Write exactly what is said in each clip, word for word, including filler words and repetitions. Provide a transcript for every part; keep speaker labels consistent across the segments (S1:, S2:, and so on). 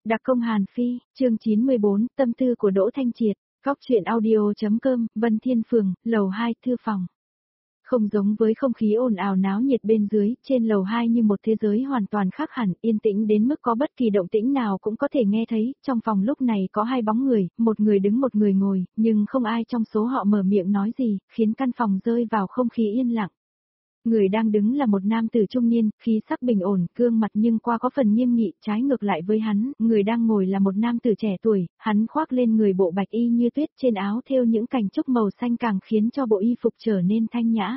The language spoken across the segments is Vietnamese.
S1: Đặc công Hàn Phi, chương chín mươi bốn, tâm tư của Đỗ Thanh Triệt, góc truyện audio.com, Vân Thiên Phường, lầu hai, thư phòng. Không giống với không khí ồn ào náo nhiệt bên dưới, trên lầu hai như một thế giới hoàn toàn khác hẳn, yên tĩnh đến mức có bất kỳ động tĩnh nào cũng có thể nghe thấy, trong phòng lúc này có hai bóng người, một người đứng một người ngồi, nhưng không ai trong số họ mở miệng nói gì, khiến căn phòng rơi vào không khí yên lặng. Người đang đứng là một nam tử trung niên, khí sắc bình ổn, gương mặt nhưng qua có phần nghiêm nghị, trái ngược lại với hắn, người đang ngồi là một nam tử trẻ tuổi, hắn khoác lên người bộ bạch y như tuyết, trên áo thêu những cành trúc màu xanh càng khiến cho bộ y phục trở nên thanh nhã.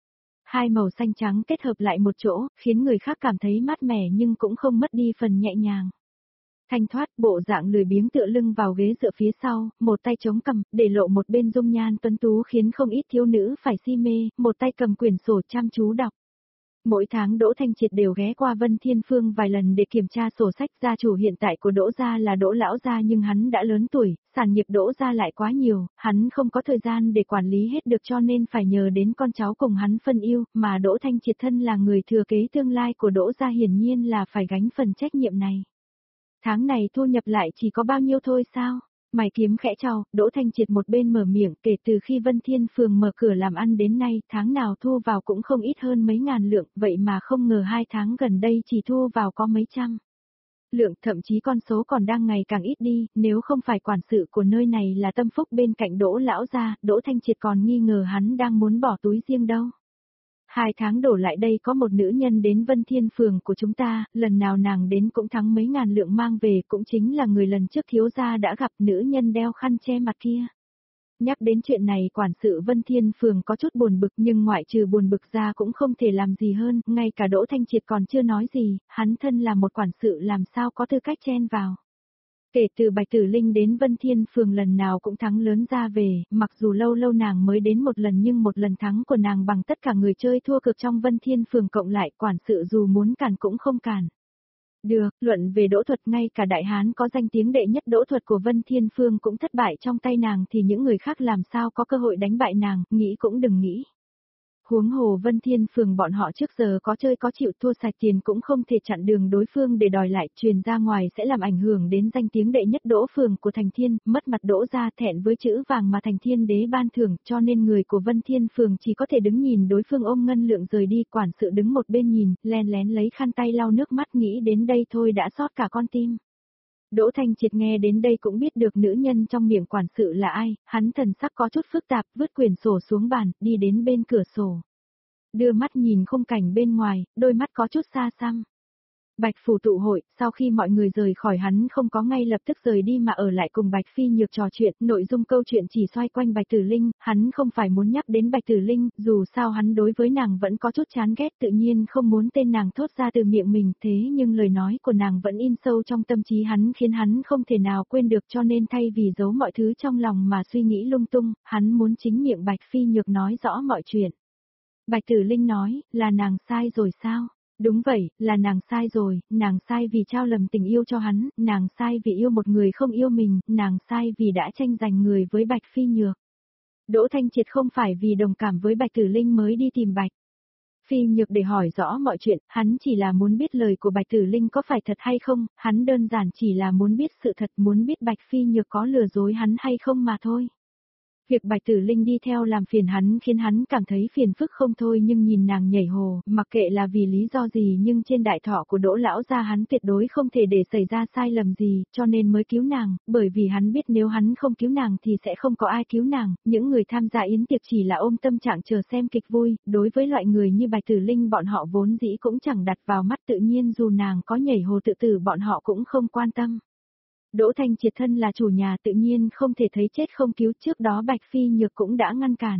S1: Hai màu xanh trắng kết hợp lại một chỗ, khiến người khác cảm thấy mát mẻ nhưng cũng không mất đi phần nhẹ nhàng. Thanh thoát, bộ dạng lười biếng tựa lưng vào ghế dựa phía sau, một tay chống cằm, để lộ một bên dung nhan tuấn tú khiến không ít thiếu nữ phải si mê, một tay cầm quyển sổ chăm chú đọc. Mỗi tháng Đỗ Thanh Triệt đều ghé qua Vân Thiên Phương vài lần để kiểm tra sổ sách. Gia chủ hiện tại của Đỗ gia là Đỗ lão gia, nhưng hắn đã lớn tuổi, sản nghiệp Đỗ gia lại quá nhiều, hắn không có thời gian để quản lý hết được, cho nên phải nhờ đến con cháu cùng hắn phân ưu, mà Đỗ Thanh Triệt thân là người thừa kế tương lai của Đỗ gia hiển nhiên là phải gánh phần trách nhiệm này. Tháng này thu nhập lại chỉ có bao nhiêu thôi sao? Mày kiếm khẽ trao, Đỗ Thanh Triệt một bên mở miệng, kể từ khi Vân Thiên Phường mở cửa làm ăn đến nay, tháng nào thu vào cũng không ít hơn mấy ngàn lượng, vậy mà không ngờ hai tháng gần đây chỉ thu vào có mấy trăm lượng, thậm chí con số còn đang ngày càng ít đi, nếu không phải quản sự của nơi này là Tâm Phúc bên cạnh Đỗ lão gia, Đỗ Thanh Triệt còn nghi ngờ hắn đang muốn bỏ túi riêng đâu. Hai tháng đổ lại đây có một nữ nhân đến Vân Thiên Phường của chúng ta, lần nào nàng đến cũng thắng mấy ngàn lượng mang về, cũng chính là người lần trước thiếu gia đã gặp, nữ nhân đeo khăn che mặt kia. Nhắc đến chuyện này quản sự Vân Thiên Phường có chút buồn bực, nhưng ngoại trừ buồn bực ra cũng không thể làm gì hơn, ngay cả Đỗ Thanh Triệt còn chưa nói gì, hắn thân là một quản sự làm sao có tư cách chen vào. Kể từ Bạch Tử Linh đến Vân Thiên Phường lần nào cũng thắng lớn ra về, mặc dù lâu lâu nàng mới đến một lần nhưng một lần thắng của nàng bằng tất cả người chơi thua cược trong Vân Thiên Phường cộng lại, quản sự dù muốn cản cũng không cản. Được, luận về đỗ thuật, ngay cả đại hán có danh tiếng đệ nhất đỗ thuật của Vân Thiên Phường cũng thất bại trong tay nàng, thì những người khác làm sao có cơ hội đánh bại nàng, nghĩ cũng đừng nghĩ. Huống hồ Vân Thiên Phường bọn họ trước giờ có chơi có chịu, thua sạch tiền cũng không thể chặn đường đối phương để đòi lại, truyền ra ngoài sẽ làm ảnh hưởng đến danh tiếng đệ nhất Đỗ Phường của Thành Thiên, mất mặt Đỗ gia, thẹn với chữ vàng mà Thành Thiên đế ban thưởng, cho nên người của Vân Thiên Phường chỉ có thể đứng nhìn đối phương ôm ngân lượng rời đi, quản sự đứng một bên nhìn, len lén lấy khăn tay lau nước mắt, nghĩ đến đây thôi đã xót cả con tim. Đỗ Thanh Triệt nghe đến đây cũng biết được nữ nhân trong miệng quản sự là ai, hắn thần sắc có chút phức tạp, vứt quyển sổ xuống bàn, đi đến bên cửa sổ. Đưa mắt nhìn khung cảnh bên ngoài, đôi mắt có chút xa xăm. Bạch Phủ tụ hội, sau khi mọi người rời khỏi hắn không có ngay lập tức rời đi mà ở lại cùng Bạch Phi Nhược trò chuyện, nội dung câu chuyện chỉ xoay quanh Bạch Tử Linh, hắn không phải muốn nhắc đến Bạch Tử Linh, dù sao hắn đối với nàng vẫn có chút chán ghét, tự nhiên không muốn tên nàng thốt ra từ miệng mình, thế nhưng lời nói của nàng vẫn in sâu trong tâm trí hắn, khiến hắn không thể nào quên được, cho nên thay vì giấu mọi thứ trong lòng mà suy nghĩ lung tung, hắn muốn chính miệng Bạch Phi Nhược nói rõ mọi chuyện. Bạch Tử Linh nói, là nàng sai rồi sao? Đúng vậy, là nàng sai rồi, nàng sai vì trao lầm tình yêu cho hắn, nàng sai vì yêu một người không yêu mình, nàng sai vì đã tranh giành người với Bạch Phi Nhược. Đỗ Thanh Triệt không phải vì đồng cảm với Bạch Tử Linh mới đi tìm Bạch Phi Nhược để hỏi rõ mọi chuyện, hắn chỉ là muốn biết lời của Bạch Tử Linh có phải thật hay không, hắn đơn giản chỉ là muốn biết sự thật, muốn biết Bạch Phi Nhược có lừa dối hắn hay không mà thôi. Việc Bạch Tử Linh đi theo làm phiền hắn khiến hắn cảm thấy phiền phức không thôi, nhưng nhìn nàng nhảy hồ, mặc kệ là vì lý do gì nhưng trên đại thọ của Đỗ lão gia hắn tuyệt đối không thể để xảy ra sai lầm gì, cho nên mới cứu nàng, bởi vì hắn biết nếu hắn không cứu nàng thì sẽ không có ai cứu nàng, những người tham gia yến tiệc chỉ là ôm tâm trạng chờ xem kịch vui, đối với loại người như Bạch Tử Linh bọn họ vốn dĩ cũng chẳng đặt vào mắt, tự nhiên dù nàng có nhảy hồ tự tử bọn họ cũng không quan tâm. Đỗ Thanh Triệt thân là chủ nhà tự nhiên không thể thấy chết không cứu, trước đó Bạch Phi Nhược cũng đã ngăn cản.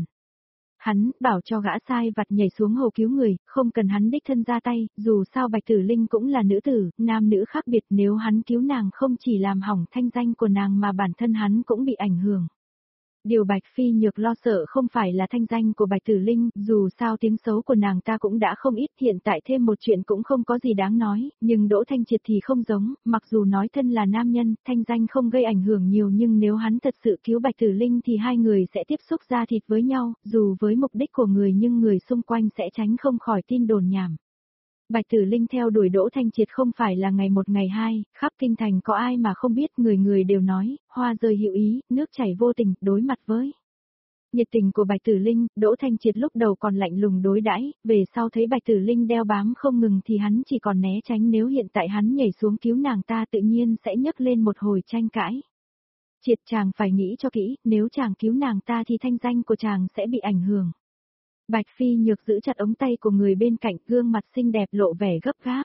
S1: Hắn bảo cho gã sai vặt nhảy xuống hồ cứu người, không cần hắn đích thân ra tay, dù sao Bạch Tử Linh cũng là nữ tử, nam nữ khác biệt, nếu hắn cứu nàng không chỉ làm hỏng thanh danh của nàng mà bản thân hắn cũng bị ảnh hưởng. Điều Bạch Phi Nhược lo sợ không phải là thanh danh của Bạch Tử Linh, dù sao tiếng xấu của nàng ta cũng đã không ít, hiện tại thêm một chuyện cũng không có gì đáng nói, nhưng Đỗ Thanh Triệt thì không giống, mặc dù nói thân là nam nhân, thanh danh không gây ảnh hưởng nhiều, nhưng nếu hắn thật sự cứu Bạch Tử Linh thì hai người sẽ tiếp xúc da thịt với nhau, dù với mục đích của người nhưng người xung quanh sẽ tránh không khỏi tin đồn nhảm. Bạch Tử Linh theo đuổi Đỗ Thanh Triệt không phải là ngày một ngày hai, khắp kinh thành có ai mà không biết, người người đều nói, hoa rơi hữu ý, nước chảy vô tình, đối mặt với nhiệt tình của Bạch Tử Linh, Đỗ Thanh Triệt lúc đầu còn lạnh lùng đối đãi, về sau thấy Bạch Tử Linh đeo bám không ngừng thì hắn chỉ còn né tránh, nếu hiện tại hắn nhảy xuống cứu nàng ta tự nhiên sẽ nhấc lên một hồi tranh cãi. Triệt, chàng phải nghĩ cho kỹ, nếu chàng cứu nàng ta thì thanh danh của chàng sẽ bị ảnh hưởng. Bạch Phi Nhược giữ chặt ống tay của người bên cạnh, gương mặt xinh đẹp lộ vẻ gấp gáp.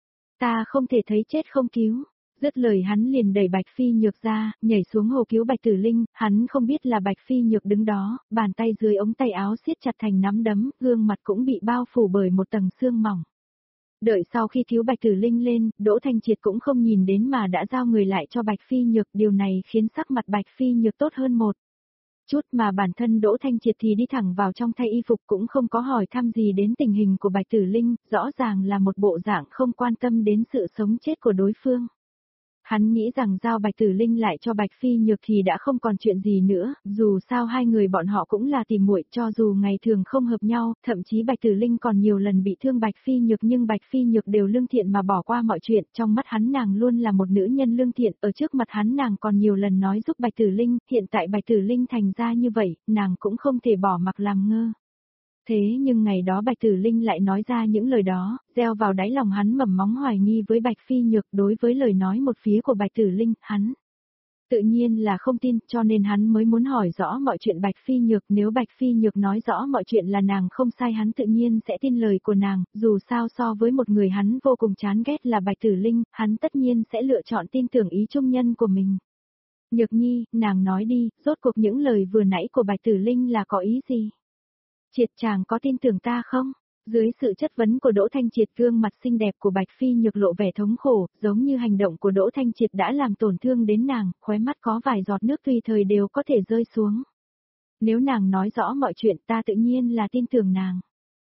S1: Ta không thể thấy chết không cứu. Dứt lời hắn liền đẩy Bạch Phi Nhược ra, nhảy xuống hồ cứu Bạch Tử Linh, hắn không biết là Bạch Phi Nhược đứng đó, bàn tay dưới ống tay áo siết chặt thành nắm đấm, gương mặt cũng bị bao phủ bởi một tầng sương mỏng. Đợi sau khi cứu Bạch Tử Linh lên, Đỗ Thanh Triệt cũng không nhìn đến mà đã giao người lại cho Bạch Phi Nhược, điều này khiến sắc mặt Bạch Phi Nhược tốt hơn một chút, mà bản thân Đỗ Thanh Triệt thì đi thẳng vào trong thay y phục, cũng không có hỏi thăm gì đến tình hình của Bạch Tử Linh, rõ ràng là một bộ dạng không quan tâm đến sự sống chết của đối phương. Hắn nghĩ rằng giao Bạch Tử Linh lại cho Bạch Phi Nhược thì đã không còn chuyện gì nữa, dù sao hai người bọn họ cũng là tìm muội, cho dù ngày thường không hợp nhau, thậm chí Bạch Tử Linh còn nhiều lần bị thương Bạch Phi Nhược, nhưng Bạch Phi Nhược đều lương thiện mà bỏ qua mọi chuyện, trong mắt hắn nàng luôn là một nữ nhân lương thiện, ở trước mặt hắn nàng còn nhiều lần nói giúp Bạch Tử Linh, hiện tại Bạch Tử Linh thành ra như vậy, nàng cũng không thể bỏ mặc làm ngơ. Thế nhưng ngày đó Bạch Tử Linh lại nói ra những lời đó, gieo vào đáy lòng hắn mầm móng hoài nghi với Bạch Phi Nhược. Đối với lời nói một phía của Bạch Tử Linh, hắn tự nhiên là không tin, cho nên hắn mới muốn hỏi rõ mọi chuyện Bạch Phi Nhược. Nếu Bạch Phi Nhược nói rõ mọi chuyện là nàng không sai, hắn tự nhiên sẽ tin lời của nàng, dù sao so với một người hắn vô cùng chán ghét là Bạch Tử Linh, hắn tất nhiên sẽ lựa chọn tin tưởng ý trung nhân của mình. Nhược Nhi, nàng nói đi, rốt cuộc những lời vừa nãy của Bạch Tử Linh là có ý gì? Triệt, chàng có tin tưởng ta không? Dưới sự chất vấn của Đỗ Thanh Triệt, gương mặt xinh đẹp của Bạch Phi Nhược lộ vẻ thống khổ, giống như hành động của Đỗ Thanh Triệt đã làm tổn thương đến nàng, khóe mắt có vài giọt nước tùy thời đều có thể rơi xuống. Nếu nàng nói rõ mọi chuyện, ta tự nhiên là tin tưởng nàng.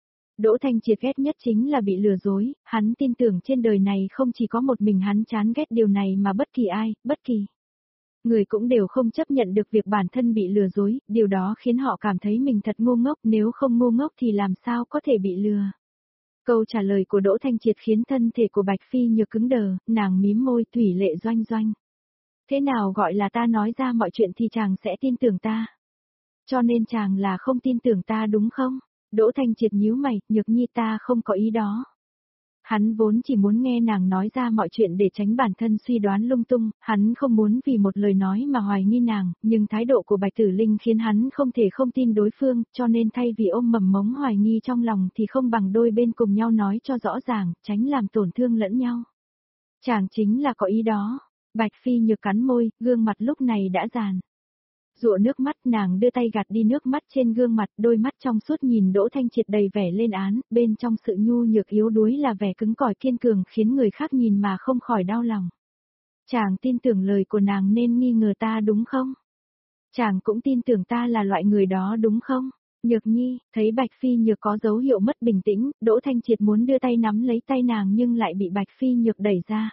S1: Đỗ Thanh Triệt ghét nhất chính là bị lừa dối, hắn tin tưởng trên đời này không chỉ có một mình hắn chán ghét điều này mà bất kỳ ai, bất kỳ người cũng đều không chấp nhận được việc bản thân bị lừa dối, điều đó khiến họ cảm thấy mình thật ngu ngốc, nếu không ngu ngốc thì làm sao có thể bị lừa. Câu trả lời của Đỗ Thanh Triệt khiến thân thể của Bạch Phi Nhược cứng đờ, nàng mím môi, thủy lệ doanh doanh. Thế nào gọi là ta nói ra mọi chuyện thì chàng sẽ tin tưởng ta? Cho nên chàng là không tin tưởng ta đúng không? Đỗ Thanh Triệt nhíu mày, Nhược Nhi, ta không có ý đó. Hắn vốn chỉ muốn nghe nàng nói ra mọi chuyện để tránh bản thân suy đoán lung tung, hắn không muốn vì một lời nói mà hoài nghi nàng, nhưng thái độ của Bạch Tử Linh khiến hắn không thể không tin đối phương, cho nên thay vì ôm mầm mống hoài nghi trong lòng thì không bằng đôi bên cùng nhau nói cho rõ ràng, tránh làm tổn thương lẫn nhau. Chàng chính là có ý đó. Bạch Phi Nhược cắn môi, gương mặt lúc này đã giàn rụa nước mắt, nàng đưa tay gạt đi nước mắt trên gương mặt, đôi mắt trong suốt nhìn Đỗ Thanh Triệt đầy vẻ lên án, bên trong sự nhu nhược yếu đuối là vẻ cứng cỏi kiên cường, khiến người khác nhìn mà không khỏi đau lòng. Chàng tin tưởng lời của nàng nên nghi ngờ ta đúng không? Chàng cũng tin tưởng ta là loại người đó đúng không? Nhược Nhi, thấy Bạch Phi Nhược có dấu hiệu mất bình tĩnh, Đỗ Thanh Triệt muốn đưa tay nắm lấy tay nàng nhưng lại bị Bạch Phi Nhược đẩy ra.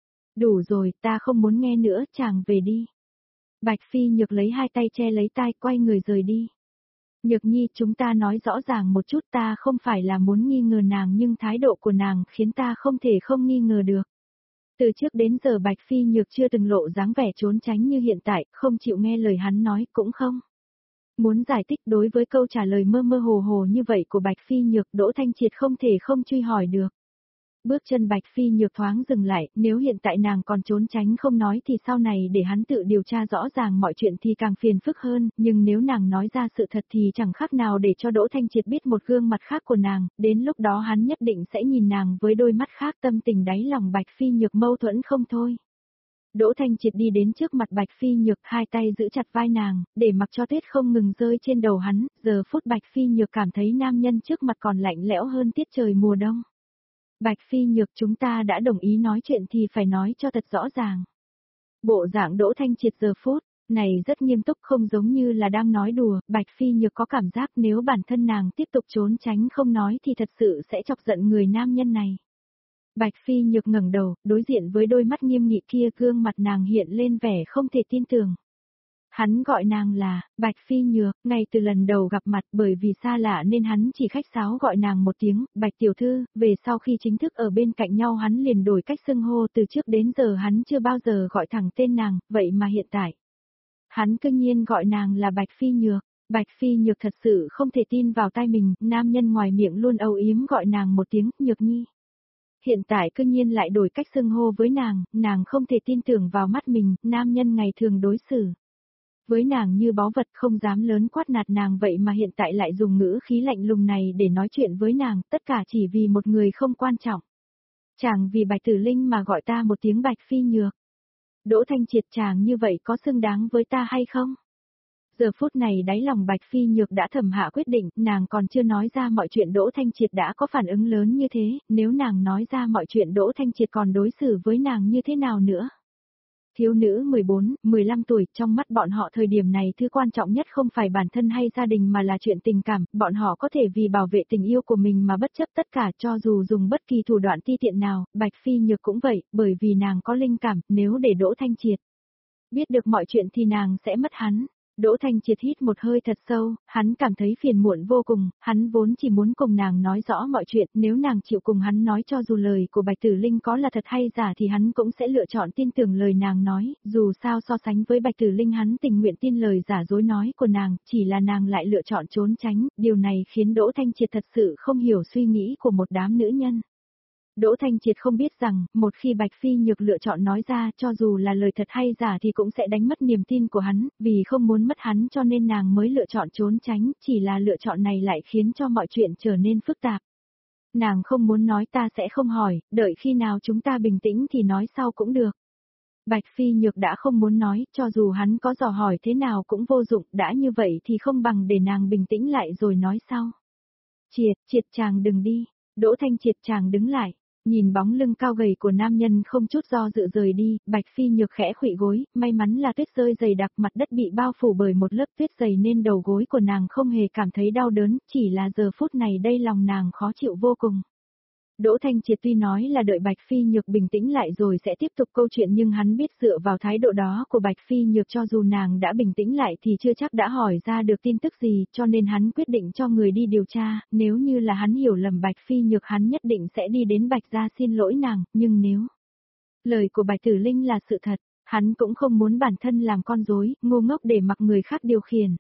S1: Đủ rồi, ta không muốn nghe nữa, chàng về đi. Bạch Phi Nhược lấy hai tay che lấy tai, quay người rời đi. Nhược Nhi, chúng ta nói rõ ràng một chút, ta không phải là muốn nghi ngờ nàng nhưng thái độ của nàng khiến ta không thể không nghi ngờ được. Từ trước đến giờ Bạch Phi Nhược chưa từng lộ dáng vẻ trốn tránh như hiện tại, không chịu nghe lời hắn nói, cũng không muốn giải thích. Đối với câu trả lời mơ mơ hồ hồ như vậy của Bạch Phi Nhược, Đỗ Thanh Triệt không thể không truy hỏi được. Bước chân Bạch Phi Nhược thoáng dừng lại, nếu hiện tại nàng còn trốn tránh không nói thì sau này để hắn tự điều tra rõ ràng mọi chuyện thì càng phiền phức hơn, nhưng nếu nàng nói ra sự thật thì chẳng khác nào để cho Đỗ Thanh Triệt biết một gương mặt khác của nàng, đến lúc đó hắn nhất định sẽ nhìn nàng với đôi mắt khác. Tâm tình đáy lòng Bạch Phi Nhược mâu thuẫn không thôi. Đỗ Thanh Triệt đi đến trước mặt Bạch Phi Nhược, hai tay giữ chặt vai nàng, để mặc cho tuyết không ngừng rơi trên đầu hắn, giờ phút Bạch Phi Nhược cảm thấy nam nhân trước mặt còn lạnh lẽo hơn tiết trời mùa đông. Bạch Phi Nhược, chúng ta đã đồng ý nói chuyện thì phải nói cho thật rõ ràng. Bộ dạng Đỗ Thanh Triệt giờ phút này rất nghiêm túc, không giống như là đang nói đùa. Bạch Phi Nhược có cảm giác nếu bản thân nàng tiếp tục trốn tránh không nói thì thật sự sẽ chọc giận người nam nhân này. Bạch Phi Nhược ngẩng đầu, đối diện với đôi mắt nghiêm nghị kia, gương mặt nàng hiện lên vẻ không thể tin tưởng. Hắn gọi nàng là Bạch Phi Nhược, ngay từ lần đầu gặp mặt bởi vì xa lạ nên hắn chỉ khách sáo gọi nàng một tiếng, Bạch Tiểu Thư, về sau khi chính thức ở bên cạnh nhau hắn liền đổi cách xưng hô, từ trước đến giờ hắn chưa bao giờ gọi thẳng tên nàng, vậy mà hiện tại. Hắn cương nhiên gọi nàng là Bạch Phi Nhược, Bạch Phi Nhược thật sự không thể tin vào tai mình, nam nhân ngoài miệng luôn âu yếm gọi nàng một tiếng, Nhược Nhi. Hiện tại cương nhiên lại đổi cách xưng hô với nàng, nàng không thể tin tưởng vào mắt mình, nam nhân ngày thường đối xử với nàng như báu vật không dám lớn quát nạt nàng vậy mà hiện tại lại dùng ngữ khí lạnh lùng này để nói chuyện với nàng, tất cả chỉ vì một người không quan trọng. Chàng vì Bạch Tử Linh mà gọi ta một tiếng Bạch Phi Nhược. Đỗ Thanh Triệt, chàng như vậy có xứng đáng với ta hay không? Giờ phút này đáy lòng Bạch Phi Nhược đã thầm hạ quyết định, nàng còn chưa nói ra mọi chuyện Đỗ Thanh Triệt đã có phản ứng lớn như thế, nếu nàng nói ra mọi chuyện Đỗ Thanh Triệt còn đối xử với nàng như thế nào nữa? Thiếu nữ mười bốn, mười lăm tuổi, trong mắt bọn họ thời điểm này thứ quan trọng nhất không phải bản thân hay gia đình mà là chuyện tình cảm, bọn họ có thể vì bảo vệ tình yêu của mình mà bất chấp tất cả cho dù dùng bất kỳ thủ đoạn ti tiện nào, Bạch Phi Nhược cũng vậy, bởi vì nàng có linh cảm, nếu để Đỗ Thanh Triệt biết được mọi chuyện thì nàng sẽ mất hắn. Đỗ Thanh Triệt hít một hơi thật sâu, hắn cảm thấy phiền muộn vô cùng, hắn vốn chỉ muốn cùng nàng nói rõ mọi chuyện, nếu nàng chịu cùng hắn nói cho dù lời của Bạch Tử Linh có là thật hay giả thì hắn cũng sẽ lựa chọn tin tưởng lời nàng nói, dù sao so sánh với Bạch Tử Linh hắn tình nguyện tin lời giả dối nói của nàng, chỉ là nàng lại lựa chọn trốn tránh, điều này khiến Đỗ Thanh Triệt thật sự không hiểu suy nghĩ của một đám nữ nhân. Đỗ Thanh Triệt không biết rằng, một khi Bạch Phi Nhược lựa chọn nói ra cho dù là lời thật hay giả thì cũng sẽ đánh mất niềm tin của hắn, vì không muốn mất hắn cho nên nàng mới lựa chọn trốn tránh, chỉ là lựa chọn này lại khiến cho mọi chuyện trở nên phức tạp. Nàng không muốn nói ta sẽ không hỏi, đợi khi nào chúng ta bình tĩnh thì nói sau cũng được. Bạch Phi Nhược đã không muốn nói, cho dù hắn có dò hỏi thế nào cũng vô dụng, đã như vậy thì không bằng để nàng bình tĩnh lại rồi nói sau. Triệt, Triệt chàng đừng đi, Đỗ Thanh Triệt chàng đứng lại. Nhìn bóng lưng cao gầy của nam nhân không chút do dự rời đi, Bạch Phi Nhược khẽ khuỵu gối, may mắn là tuyết rơi dày đặc mặt đất bị bao phủ bởi một lớp tuyết dày nên đầu gối của nàng không hề cảm thấy đau đớn, chỉ là giờ phút này đây lòng nàng khó chịu vô cùng. Đỗ Thanh Triệt tuy nói là đợi Bạch Phi Nhược bình tĩnh lại rồi sẽ tiếp tục câu chuyện nhưng hắn biết dựa vào thái độ đó của Bạch Phi Nhược cho dù nàng đã bình tĩnh lại thì chưa chắc đã hỏi ra được tin tức gì cho nên hắn quyết định cho người đi điều tra, nếu như là hắn hiểu lầm Bạch Phi Nhược hắn nhất định sẽ đi đến Bạch gia xin lỗi nàng, nhưng nếu lời của Bạch Tử Linh là sự thật, hắn cũng không muốn bản thân làm con rối, ngu ngốc để mặc người khác điều khiển.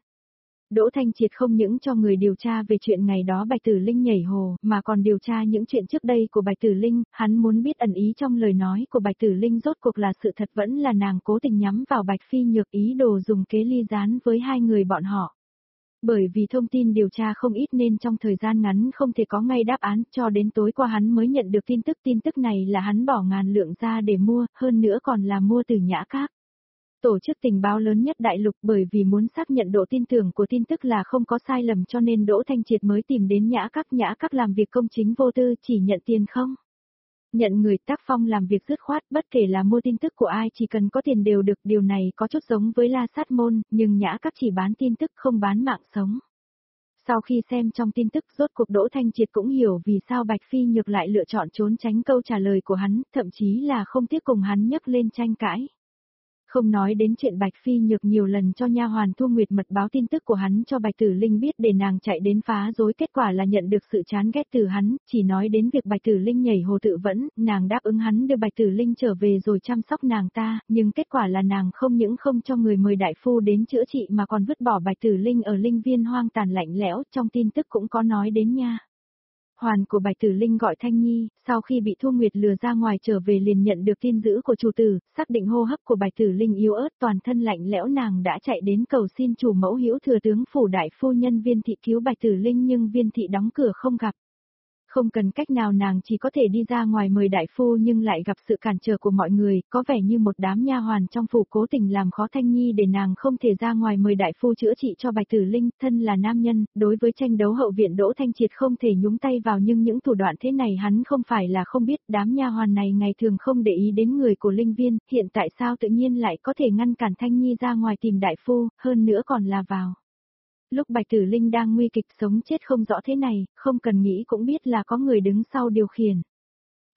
S1: Đỗ Thanh Triệt không những cho người điều tra về chuyện ngày đó Bạch Tử Linh nhảy hồ, mà còn điều tra những chuyện trước đây của Bạch Tử Linh, hắn muốn biết ẩn ý trong lời nói của Bạch Tử Linh rốt cuộc là sự thật vẫn là nàng cố tình nhắm vào Bạch Phi Nhược ý đồ dùng kế ly gián với hai người bọn họ. Bởi vì thông tin điều tra không ít nên trong thời gian ngắn không thể có ngay đáp án, cho đến tối qua hắn mới nhận được tin tức, tin tức này là hắn bỏ ngàn lượng ra để mua, hơn nữa còn là mua từ Nhã Các. Tổ chức tình báo lớn nhất đại lục bởi vì muốn xác nhận độ tin tưởng của tin tức là không có sai lầm cho nên Đỗ Thanh Triệt mới tìm đến Nhã Các. Nhã Các làm việc công chính vô tư chỉ nhận tiền không? Nhận người, tác phong làm việc dứt khoát, bất kể là mua tin tức của ai chỉ cần có tiền đều được, điều này có chút giống với La Sát Môn, nhưng Nhã Các chỉ bán tin tức không bán mạng sống. Sau khi xem trong tin tức rốt cuộc Đỗ Thanh Triệt cũng hiểu vì sao Bạch Phi Nhược lại lựa chọn trốn tránh câu trả lời của hắn, thậm chí là không tiếc cùng hắn nhấc lên tranh cãi. Không nói đến chuyện Bạch Phi Nhược nhiều lần cho nha hoàn Thu Nguyệt mật báo tin tức của hắn cho Bạch Tử Linh biết để nàng chạy đến phá rối, kết quả là nhận được sự chán ghét từ hắn, chỉ nói đến việc Bạch Tử Linh nhảy hồ tự vẫn, nàng đáp ứng hắn đưa Bạch Tử Linh trở về rồi chăm sóc nàng ta, nhưng kết quả là nàng không những không cho người mời đại phu đến chữa trị mà còn vứt bỏ Bạch Tử Linh ở linh viên hoang tàn lạnh lẽo, trong tin tức cũng có nói đến nha. Hoàn của Bạch Tử Linh gọi Thanh Nhi, sau khi bị Thu Nguyệt lừa ra ngoài trở về liền nhận được tin dữ của chủ tử, xác định hô hấp của Bạch Tử Linh yếu ớt toàn thân lạnh lẽo nàng đã chạy đến cầu xin chủ mẫu Hữu Thừa tướng phủ đại phu nhân Viên thị cứu Bạch Tử Linh nhưng Viên thị đóng cửa không gặp. Không cần cách nào nàng chỉ có thể đi ra ngoài mời đại phu nhưng lại gặp sự cản trở của mọi người, có vẻ như một đám nha hoàn trong phủ cố tình làm khó Thanh Nhi để nàng không thể ra ngoài mời đại phu chữa trị cho Bạch Tử Linh, thân là nam nhân, đối với tranh đấu hậu viện Đỗ Thanh Triệt không thể nhúng tay vào nhưng những thủ đoạn thế này hắn không phải là không biết, đám nha hoàn này ngày thường không để ý đến người của linh viên, hiện tại sao tự nhiên lại có thể ngăn cản Thanh Nhi ra ngoài tìm đại phu, hơn nữa còn là vào lúc Bạch Tử Linh đang nguy kịch sống chết không rõ thế này, không cần nghĩ cũng biết là có người đứng sau điều khiển.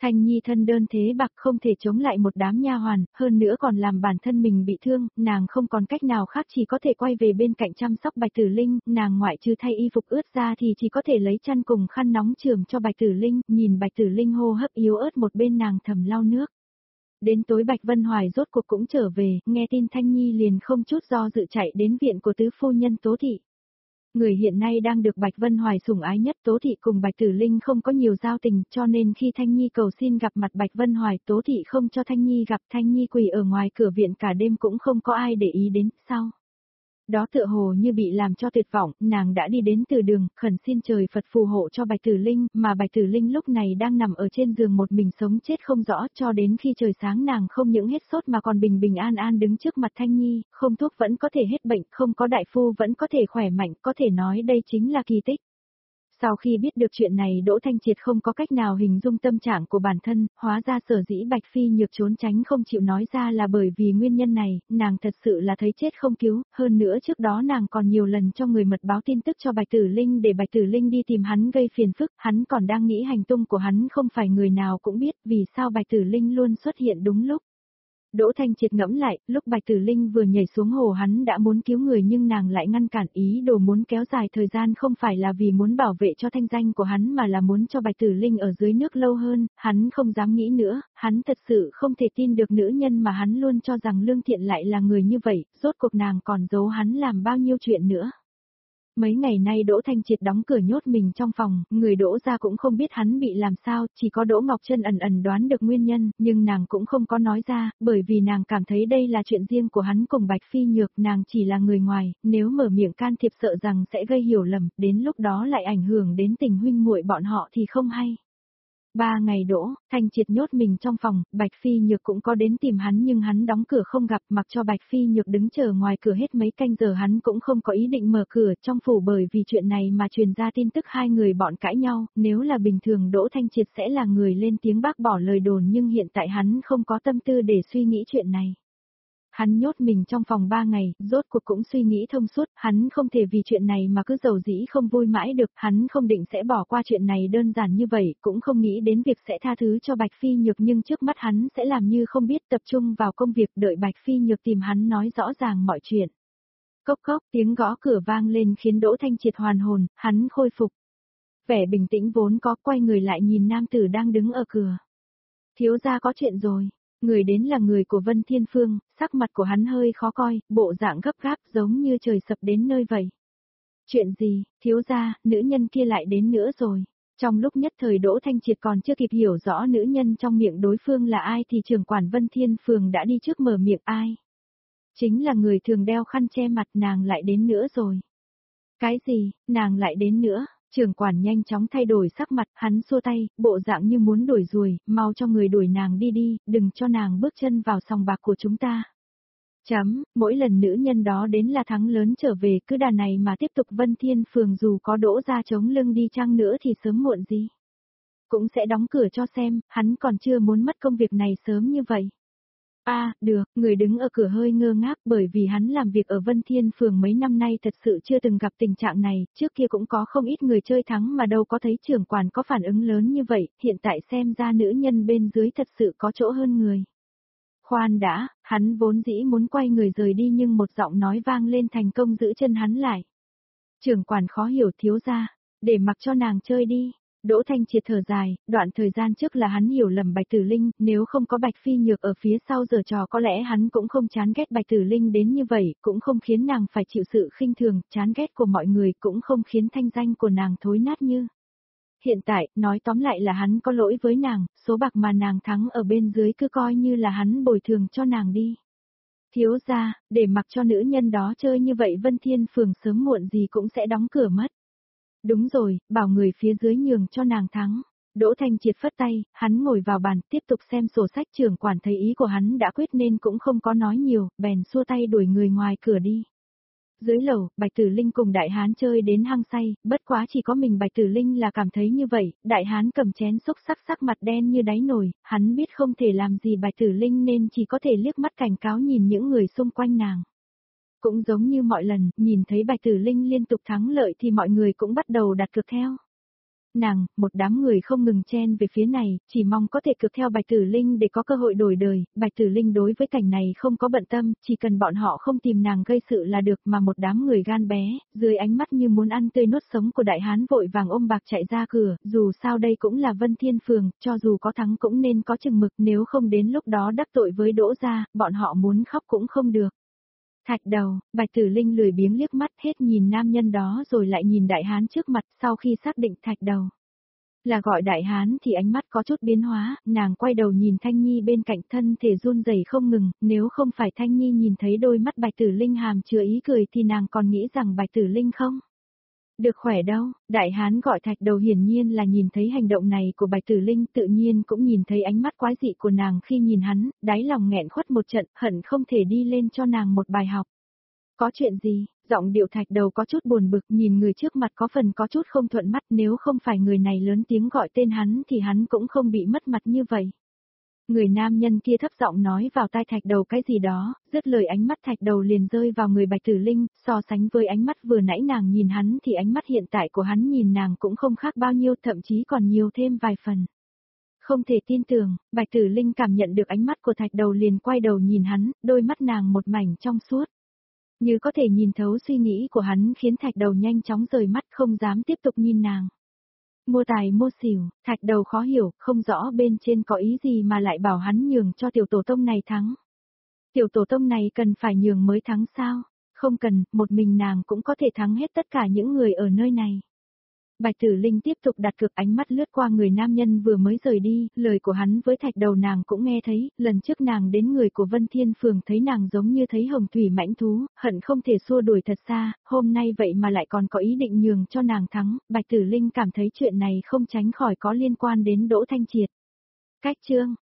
S1: Thanh Nhi thân đơn thế bạc không thể chống lại một đám nha hoàn, hơn nữa còn làm bản thân mình bị thương, nàng không còn cách nào khác chỉ có thể quay về bên cạnh chăm sóc Bạch Tử Linh, nàng ngoại trừ thay y phục ướt ra thì chỉ có thể lấy chăn cùng khăn nóng chườm cho Bạch Tử Linh, nhìn Bạch Tử Linh hô hấp yếu ớt một bên nàng thầm lau nước. Đến tối Bạch Vân Hoài rốt cuộc cũng trở về, nghe tin Thanh Nhi liền không chút do dự chạy đến viện của tứ phu nhân Tố Thị. Người hiện nay đang được Bạch Vân Hoài sủng ái nhất, Tố Thị cùng Bạch Tử Linh không có nhiều giao tình, cho nên khi Thanh Nhi cầu xin gặp mặt Bạch Vân Hoài, Tố Thị không cho Thanh Nhi gặp, Thanh Nhi quỳ ở ngoài cửa viện cả đêm cũng không có ai để ý đến, sau. Đó tựa hồ như bị làm cho tuyệt vọng, nàng đã đi đến từ đường, khẩn xin trời Phật phù hộ cho Bạch Tử Linh, mà Bạch Tử Linh lúc này đang nằm ở trên giường một mình sống chết không rõ, cho đến khi trời sáng nàng không những hết sốt mà còn bình bình an an đứng trước mặt Thanh Nhi, không thuốc vẫn có thể hết bệnh, không có đại phu vẫn có thể khỏe mạnh, có thể nói đây chính là kỳ tích. Sau khi biết được chuyện này Đỗ Thanh Triệt không có cách nào hình dung tâm trạng của bản thân, hóa ra sở dĩ Bạch Phi Nhược trốn tránh không chịu nói ra là bởi vì nguyên nhân này, nàng thật sự là thấy chết không cứu, hơn nữa trước đó nàng còn nhiều lần cho người mật báo tin tức cho Bạch Tử Linh để Bạch Tử Linh đi tìm hắn gây phiền phức, hắn còn đang nghĩ hành tung của hắn không phải người nào cũng biết vì sao Bạch Tử Linh luôn xuất hiện đúng lúc. Đỗ Thanh Triệt ngẫm lại, lúc Bạch Tử Linh vừa nhảy xuống hồ hắn đã muốn cứu người nhưng nàng lại ngăn cản, ý đồ muốn kéo dài thời gian không phải là vì muốn bảo vệ cho thanh danh của hắn mà là muốn cho Bạch Tử Linh ở dưới nước lâu hơn, hắn không dám nghĩ nữa, hắn thật sự không thể tin được nữ nhân mà hắn luôn cho rằng lương thiện lại là người như vậy, rốt cuộc nàng còn giấu hắn làm bao nhiêu chuyện nữa. Mấy ngày nay Đỗ Thanh Triệt đóng cửa nhốt mình trong phòng, người Đỗ ra cũng không biết hắn bị làm sao, chỉ có Đỗ Ngọc Trân ẩn ẩn đoán được nguyên nhân, nhưng nàng cũng không có nói ra, bởi vì nàng cảm thấy đây là chuyện riêng của hắn cùng Bạch Phi Nhược, nàng chỉ là người ngoài, nếu mở miệng can thiệp sợ rằng sẽ gây hiểu lầm, đến lúc đó lại ảnh hưởng đến tình huynh muội bọn họ thì không hay. Ba ngày Đỗ Thanh Triệt nhốt mình trong phòng, Bạch Phi Nhược cũng có đến tìm hắn nhưng hắn đóng cửa không gặp, mặc cho Bạch Phi Nhược đứng chờ ngoài cửa hết mấy canh giờ hắn cũng không có ý định mở cửa trong phủ, bởi vì chuyện này mà truyền ra tin tức hai người bọn cãi nhau, nếu là bình thường Đỗ Thanh Triệt sẽ là người lên tiếng bác bỏ lời đồn nhưng hiện tại hắn không có tâm tư để suy nghĩ chuyện này. Hắn nhốt mình trong phòng ba ngày, rốt cuộc cũng suy nghĩ thông suốt, hắn không thể vì chuyện này mà cứ giàu dĩ không vui mãi được, hắn không định sẽ bỏ qua chuyện này đơn giản như vậy, cũng không nghĩ đến việc sẽ tha thứ cho Bạch Phi Nhược nhưng trước mắt hắn sẽ làm như không biết, tập trung vào công việc đợi Bạch Phi Nhược tìm hắn nói rõ ràng mọi chuyện. Cốc cốc tiếng gõ cửa vang lên khiến Đỗ Thanh Triệt hoàn hồn, hắn khôi phục. Vẻ bình tĩnh vốn có, quay người lại nhìn nam tử đang đứng ở cửa. Thiếu gia có chuyện rồi. Người đến là người của Vân Thiên Phương, sắc mặt của hắn hơi khó coi, bộ dạng gấp gáp giống như trời sập đến nơi vậy. Chuyện gì, thiếu gia, nữ nhân kia lại đến nữa rồi. Trong lúc nhất thời Đỗ Thanh Triệt còn chưa kịp hiểu rõ nữ nhân trong miệng đối phương là ai thì trưởng quản Vân Thiên Phường đã đi trước mở miệng ai. Chính là người thường đeo khăn che mặt, nàng lại đến nữa rồi. Cái gì, nàng lại đến nữa? Trưởng quản nhanh chóng thay đổi sắc mặt, hắn xua tay, bộ dạng như muốn đuổi ruồi, mau cho người đuổi nàng đi đi, đừng cho nàng bước chân vào sòng bạc của chúng ta. Chấm, mỗi lần nữ nhân đó đến là thắng lớn trở về, cứ đà này mà tiếp tục Vân Thiên Phường dù có Đỗ ra chống lưng đi chăng nữa thì sớm muộn gì cũng sẽ đóng cửa cho xem, hắn còn chưa muốn mất công việc này sớm như vậy. A, à, được, người đứng ở cửa hơi ngơ ngác bởi vì hắn làm việc ở Vân Thiên Phường mấy năm nay thật sự chưa từng gặp tình trạng này, trước kia cũng có không ít người chơi thắng mà đâu có thấy trưởng quản có phản ứng lớn như vậy, hiện tại xem ra nữ nhân bên dưới thật sự có chỗ hơn người. Khoan đã, hắn vốn dĩ muốn quay người rời đi nhưng một giọng nói vang lên thành công giữ chân hắn lại. Trưởng quản khó hiểu thiếu gia, để mặc cho nàng chơi đi. Đỗ Thanh Triệt thở dài, đoạn thời gian trước là hắn hiểu lầm Bạch Tử Linh, nếu không có Bạch Phi Nhược ở phía sau giờ trò có lẽ hắn cũng không chán ghét Bạch Tử Linh đến như vậy, cũng không khiến nàng phải chịu sự khinh thường, chán ghét của mọi người, cũng không khiến thanh danh của nàng thối nát như. Hiện tại, nói tóm lại là hắn có lỗi với nàng, số bạc mà nàng thắng ở bên dưới cứ coi như là hắn bồi thường cho nàng đi. Thiếu gia, để mặc cho nữ nhân đó chơi như vậy Vân Thiên Phường sớm muộn gì cũng sẽ đóng cửa mất. Đúng rồi, bảo người phía dưới nhường cho nàng thắng. Đỗ Thanh Triệt phất tay, hắn ngồi vào bàn, tiếp tục xem sổ sách, trưởng quản thấy ý của hắn đã quyết nên cũng không có nói nhiều, bèn xua tay đuổi người ngoài cửa đi. Dưới lầu, Bạch Tử Linh cùng Đại Hán chơi đến hăng say, bất quá chỉ có mình Bạch Tử Linh là cảm thấy như vậy, Đại Hán cầm chén xúc sắc sắc mặt đen như đáy nồi, hắn biết không thể làm gì Bạch Tử Linh nên chỉ có thể liếc mắt cảnh cáo nhìn những người xung quanh nàng. Cũng giống như mọi lần, nhìn thấy Bạch Tử Linh liên tục thắng lợi thì mọi người cũng bắt đầu đặt cược theo. nàng, một đám người không ngừng chen về phía này, chỉ mong có thể cực theo Bạch Tử Linh để có cơ hội đổi đời. Bạch Tử Linh đối với cảnh này không có bận tâm, chỉ cần bọn họ không tìm nàng gây sự là được, mà một đám người gan bé, dưới ánh mắt như muốn ăn tươi nuốt sống của đại hán vội vàng ôm bạc chạy ra cửa, dù sao đây cũng là Vân Thiên Phường, cho dù có thắng cũng nên có chừng mực, nếu không đến lúc đó đắc tội với Đỗ gia, bọn họ muốn khóc cũng không được. Thạch đầu, Bạch Tử Linh lười biếng liếc mắt hết nhìn nam nhân đó rồi lại nhìn đại hán trước mặt, sau khi xác định thạch đầu là gọi đại hán thì ánh mắt có chút biến hóa, nàng quay đầu nhìn Thanh Nhi bên cạnh, thân thể run rẩy không ngừng, nếu không phải Thanh Nhi nhìn thấy đôi mắt Bạch Tử Linh hàm chứa ý cười thì nàng còn nghĩ rằng Bạch Tử Linh không được khỏe đâu. Đại hán gọi thạch đầu hiển nhiên là nhìn thấy hành động này của Bạch Tử Linh, tự nhiên cũng nhìn thấy ánh mắt quái dị của nàng khi nhìn hắn, đáy lòng nghẹn khuất một trận, hận không thể đi lên cho nàng một bài học. Có chuyện gì? Giọng điệu thạch đầu có chút buồn bực, nhìn người trước mặt có phần có chút không thuận mắt, nếu không phải người này lớn tiếng gọi tên hắn thì hắn cũng không bị mất mặt như vậy. Người nam nhân kia thấp giọng nói vào tai thạch đầu cái gì đó, dứt lời ánh mắt thạch đầu liền rơi vào người Bạch Tử Linh, so sánh với ánh mắt vừa nãy nàng nhìn hắn thì ánh mắt hiện tại của hắn nhìn nàng cũng không khác bao nhiêu, thậm chí còn nhiều thêm vài phần. Không thể tin tưởng, Bạch Tử Linh cảm nhận được ánh mắt của thạch đầu liền quay đầu nhìn hắn, đôi mắt nàng một mảnh trong suốt. Như có thể nhìn thấu suy nghĩ của hắn khiến thạch đầu nhanh chóng rời mắt không dám tiếp tục nhìn nàng. Mua tài mua xỉu, thạch đầu khó hiểu, không rõ bên trên có ý gì mà lại bảo hắn nhường cho tiểu tổ tông này thắng. Tiểu tổ tông này cần phải nhường mới thắng sao? Không cần, một mình nàng cũng có thể thắng hết tất cả những người ở nơi này. Bạch Tử Linh tiếp tục đặt cược, ánh mắt lướt qua người nam nhân vừa mới rời đi, lời của hắn với thạch đầu nàng cũng nghe thấy, lần trước nàng đến người của Vân Thiên Phường thấy nàng giống như thấy hồng thủy mãnh thú, hận không thể xua đuổi thật xa, hôm nay vậy mà lại còn có ý định nhường cho nàng thắng, Bạch Tử Linh cảm thấy chuyện này không tránh khỏi có liên quan đến Đỗ Thanh Triệt. Cách chương